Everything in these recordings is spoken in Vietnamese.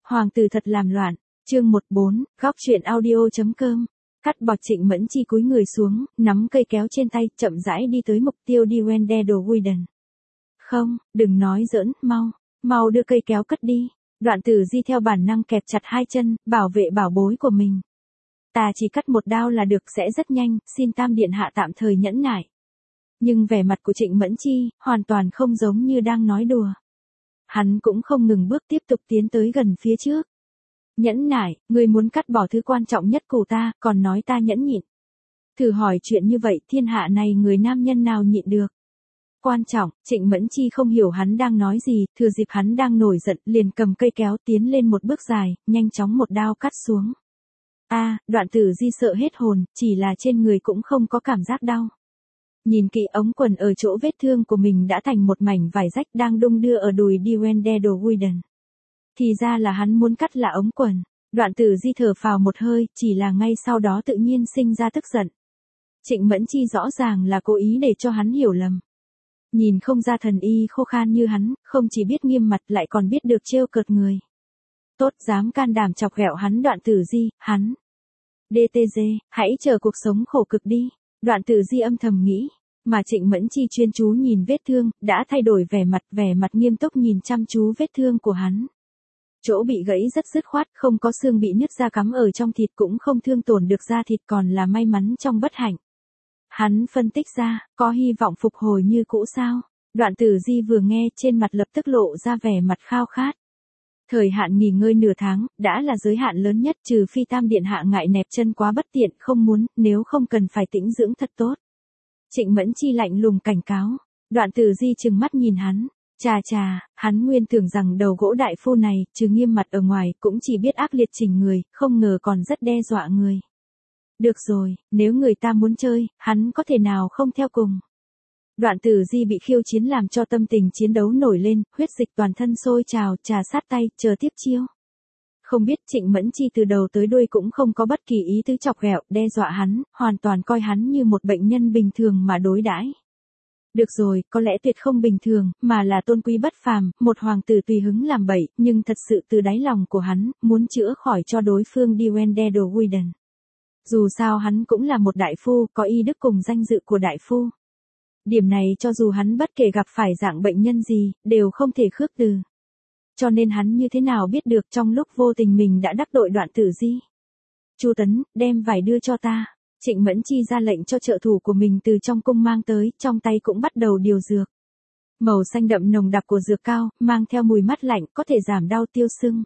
Hoàng tử thật làm loạn. Chương 14, góc truyện audio.com. Cắt bỏ. Trịnh Mẫn Chi cúi người xuống, nắm cây kéo trên tay, chậm rãi đi tới mục tiêu đi Wendelwiden. Không, đừng nói giỡn, mau đưa cây kéo cất đi. Đoạn Tử Di theo bản năng kẹp chặt hai chân, bảo vệ bảo bối của mình. Ta chỉ cắt một đao là được, sẽ rất nhanh, xin Tam điện hạ tạm thời nhẫn nại. Nhưng vẻ mặt của Trịnh Mẫn Chi, hoàn toàn không giống như đang nói đùa. Hắn cũng không ngừng bước tiếp tục tiến tới gần phía trước. Nhẫn nại, ngươi muốn cắt bỏ thứ quan trọng nhất của ta, còn nói ta nhẫn nhịn. Thử hỏi chuyện như vậy, thiên hạ này người nam nhân nào nhịn được? Quan trọng, Trịnh Mẫn Chi không hiểu hắn đang nói gì, thừa dịp hắn đang nổi giận, liền cầm cây kéo tiến lên một bước dài, nhanh chóng một đao cắt xuống. Đoạn Tử Di sợ hết hồn, chỉ là trên người cũng không có cảm giác đau. Nhìn kỹ ống quần ở chỗ vết thương của mình đã thành một mảnh vải rách đang đung đưa ở đùi đi Wendelwiden. Thì ra là hắn muốn cắt là ống quần. Đoạn Tử Di thở phào một hơi, chỉ là ngay sau đó tự nhiên sinh ra tức giận. Trịnh Mẫn Chi rõ ràng là cố ý để cho hắn hiểu lầm. Nhìn không ra thần y khô khan như hắn, không chỉ biết nghiêm mặt lại còn biết được trêu cợt người. Tốt dám can đảm chọc ghẹo hắn. Đoạn Tử Di, hắn. DTG, hãy chờ cuộc sống khổ cực đi. Đoạn Tử Di âm thầm nghĩ. Mà Trịnh Mẫn Chi chuyên chú nhìn vết thương, đã thay đổi vẻ mặt nghiêm túc nhìn chăm chú vết thương của hắn. Chỗ bị gãy rất dứt khoát, không có xương bị nứt ra cắm ở trong thịt, cũng không thương tổn được da thịt, còn là may mắn trong bất hạnh. Hắn phân tích ra, có hy vọng phục hồi như cũ sao? Đoạn Tử Di vừa nghe, trên mặt lập tức lộ ra vẻ mặt khao khát. Thời hạn nghỉ ngơi nửa tháng, đã là giới hạn lớn nhất, trừ phi Tam điện hạ ngại nẹp chân quá bất tiện không muốn, nếu không cần phải tĩnh dưỡng thật tốt. Trịnh Mẫn Chi lạnh lùng cảnh cáo. Đoạn Tử Di trừng mắt nhìn hắn. Hắn nguyên tưởng rằng đầu gỗ đại phu này, trừ nghiêm mặt ở ngoài, cũng chỉ biết ác liệt chỉnh người, không ngờ còn rất đe dọa người. Được rồi, nếu người ta muốn chơi, hắn có thể nào không theo cùng. Đoạn Tử Di bị khiêu chiến làm cho tâm tình chiến đấu nổi lên, huyết dịch toàn thân sôi trào, trà sát tay, chờ tiếp chiêu. Không biết Trịnh Mẫn Chi từ đầu tới đuôi cũng không có bất kỳ ý tứ chọc ghẹo, đe dọa hắn, hoàn toàn coi hắn như một bệnh nhân bình thường mà đối đãi. Được rồi, có lẽ tuyệt không bình thường, mà là tôn quý bất phàm, một hoàng tử tùy hứng làm bậy, nhưng thật sự từ đáy lòng của hắn, muốn chữa khỏi cho đối phương đi Wendelwiden. Dù sao hắn cũng là một đại phu, có y đức cùng danh dự của đại phu. Điểm này cho dù hắn bất kể gặp phải dạng bệnh nhân gì, đều không thể khước từ. Cho nên hắn như thế nào biết được trong lúc vô tình mình đã đắc tội Đoạn Tử Di. Chu Tấn, đem vải đưa cho ta. Trịnh Mẫn Chi ra lệnh cho trợ thủ của mình từ trong cung mang tới, trong tay cũng bắt đầu điều dược. Màu xanh đậm nồng đặc của dược cao, mang theo mùi mát lạnh, có thể giảm đau tiêu sưng.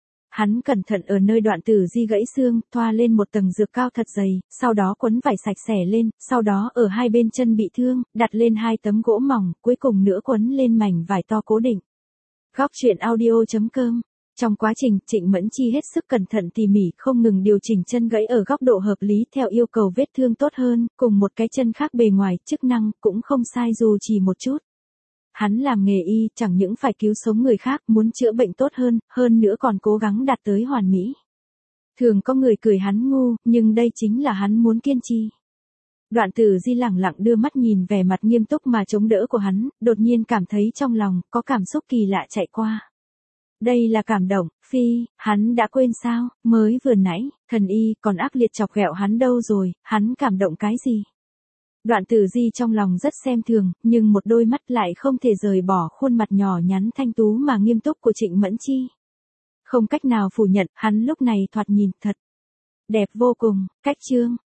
Hắn cẩn thận ở nơi Đoạn Tử Di gãy xương, thoa lên một tầng dược cao thật dày, sau đó quấn vải sạch sẽ lên, sau đó ở hai bên chân bị thương, đặt lên hai tấm gỗ mỏng, cuối cùng nữa quấn lên mảnh vải to cố định. Góc truyện audio.com. Trong quá trình, Trịnh Mẫn Chi hết sức cẩn thận tỉ mỉ, không ngừng điều chỉnh chân gãy ở góc độ hợp lý theo yêu cầu vết thương tốt hơn, cùng một cái chân khác bề ngoài, chức năng cũng không sai dù chỉ một chút. Hắn làm nghề y, chẳng những phải cứu sống người khác, muốn chữa bệnh tốt hơn nữa còn cố gắng đạt tới hoàn mỹ. Thường có người cười hắn ngu, nhưng đây chính là hắn muốn kiên trì. Đoạn Tử Di lẳng lặng đưa mắt nhìn vẻ mặt nghiêm túc mà chống đỡ của hắn, đột nhiên cảm thấy trong lòng, có cảm xúc kỳ lạ chạy qua. Đây là cảm động, hắn đã quên sao, mới vừa nãy, thần y còn ác liệt chọc ghẹo hắn đâu rồi, hắn cảm động cái gì? Đoạn Tử Di trong lòng rất xem thường, nhưng một đôi mắt lại không thể rời bỏ khuôn mặt nhỏ nhắn thanh tú mà nghiêm túc của Trịnh Mẫn Chi. Không cách nào phủ nhận, hắn lúc này thoạt nhìn thật đẹp vô cùng. Cách chương.